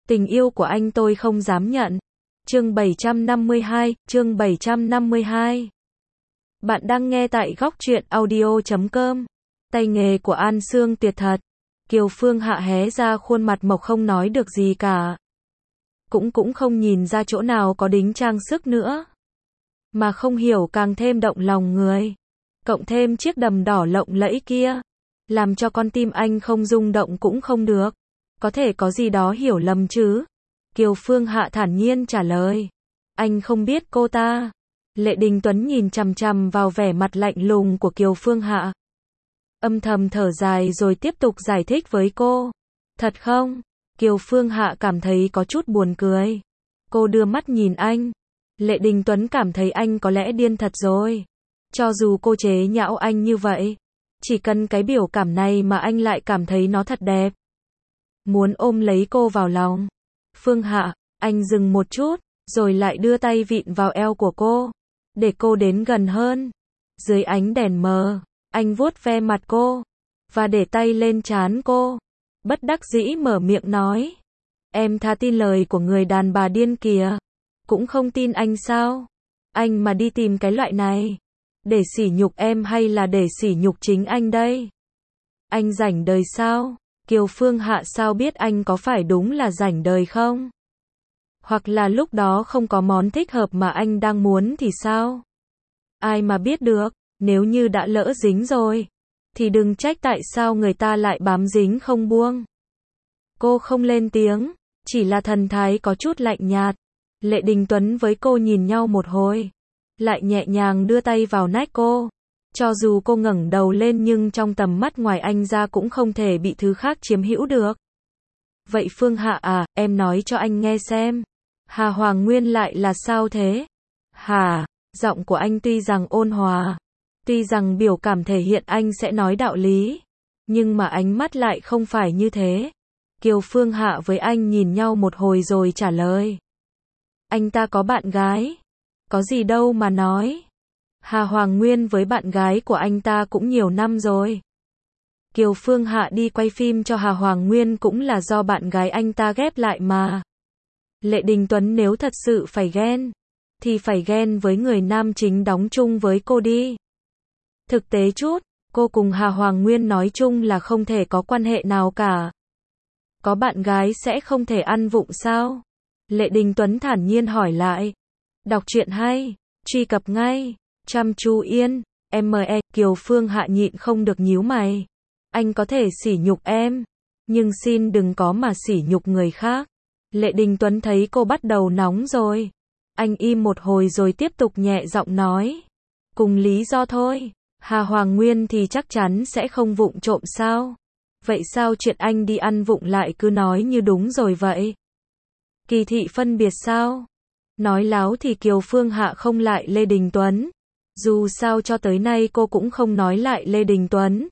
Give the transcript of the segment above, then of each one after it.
Tình yêu của anh tôi không dám nhận. Chương 752. Bạn đang nghe tại góc truyện audio.com. Tay nghề của An Sương tuyệt thật. Kiều Phương Hạ hé ra khuôn mặt mộc không nói được gì cả. Cũng không nhìn ra chỗ nào có đính trang sức nữa. Mà không hiểu càng thêm động lòng người. Cộng thêm chiếc đầm đỏ lộng lẫy kia. Làm cho con tim anh không rung động cũng không được. Có thể có gì đó hiểu lầm chứ. Kiều Phương Hạ thản nhiên trả lời. Anh không biết cô ta. Lệ Đình Tuấn nhìn chằm chằm vào vẻ mặt lạnh lùng của Kiều Phương Hạ. Âm thầm thở dài rồi tiếp tục giải thích với cô. Thật không? Kiều Phương Hạ cảm thấy có chút buồn cười. Cô đưa mắt nhìn anh. Lệ Đình Tuấn cảm thấy anh có lẽ điên thật rồi. Cho dù cô chế nhạo anh như vậy, chỉ cần cái biểu cảm này mà anh lại cảm thấy nó thật đẹp. Muốn ôm lấy cô vào lòng. Phương Hạ, anh dừng một chút, rồi lại đưa tay vịn vào eo của cô, để cô đến gần hơn. Dưới ánh đèn mờ, anh vuốt ve mặt cô, và để tay lên trán cô. Bất đắc dĩ mở miệng nói. Em thà tin lời của người đàn bà điên kìa. Cũng không tin anh sao? Anh mà đi tìm cái loại này, để sỉ nhục em hay là để sỉ nhục chính anh đây? Anh rảnh đời sao? Kiều Phương Hạ sao biết anh có phải đúng là rảnh đời không? Hoặc là lúc đó không có món thích hợp mà anh đang muốn thì sao? Ai mà biết được, nếu như đã lỡ dính rồi, thì đừng trách tại sao người ta lại bám dính không buông. Cô không lên tiếng, chỉ là thần thái có chút lạnh nhạt. Lệ Đình Tuấn với cô nhìn nhau một hồi, lại nhẹ nhàng đưa tay vào nách cô. Cho dù cô ngẩng đầu lên nhưng trong tầm mắt ngoài anh ra cũng không thể bị thứ khác chiếm hữu được. Vậy Phương Hạ à, em nói cho anh nghe xem. Hà Hoàng Nguyên lại là sao thế? Hà, giọng của anh tuy rằng ôn hòa, tuy rằng biểu cảm thể hiện anh sẽ nói đạo lý, nhưng mà ánh mắt lại không phải như thế. Kiều Phương Hạ với anh nhìn nhau một hồi rồi trả lời. Anh ta có bạn gái. Có gì đâu mà nói. Hà Hoàng Nguyên với bạn gái của anh ta cũng nhiều năm rồi. Kiều Phương Hạ đi quay phim cho Hà Hoàng Nguyên cũng là do bạn gái anh ta ghép lại mà. Lệ Đình Tuấn nếu thật sự phải ghen, thì phải ghen với người nam chính đóng chung với cô đi. Thực tế chút, cô cùng Hà Hoàng Nguyên nói chung là không thể có quan hệ nào cả. Có bạn gái sẽ không thể ăn vụng sao? Lệ Đình Tuấn thản nhiên hỏi lại. Đọc truyện hay, truy cập ngay. Chăm chú yên, ME. Kiều Phương Hạ nhịn không được nhíu mày. Anh có thể sỉ nhục em, nhưng xin đừng có mà sỉ nhục người khác. Lệ Đình Tuấn thấy cô bắt đầu nóng rồi. Anh im một hồi rồi tiếp tục nhẹ giọng nói. Cùng lý do thôi. Hà Hoàng Nguyên thì chắc chắn sẽ không vụng trộm sao? Vậy sao chuyện anh đi ăn vụng lại cứ nói như đúng rồi vậy? Kỳ thị phân biệt sao? Nói láo thì Kiều Phương Hạ không lại Lê Đình Tuấn. Dù sao cho tới nay cô cũng không nói lại Lê Đình Tuấn.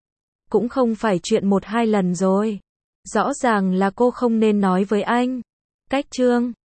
Cũng không phải chuyện 1-2 lần rồi. Rõ ràng là cô không nên nói với anh. Cách chương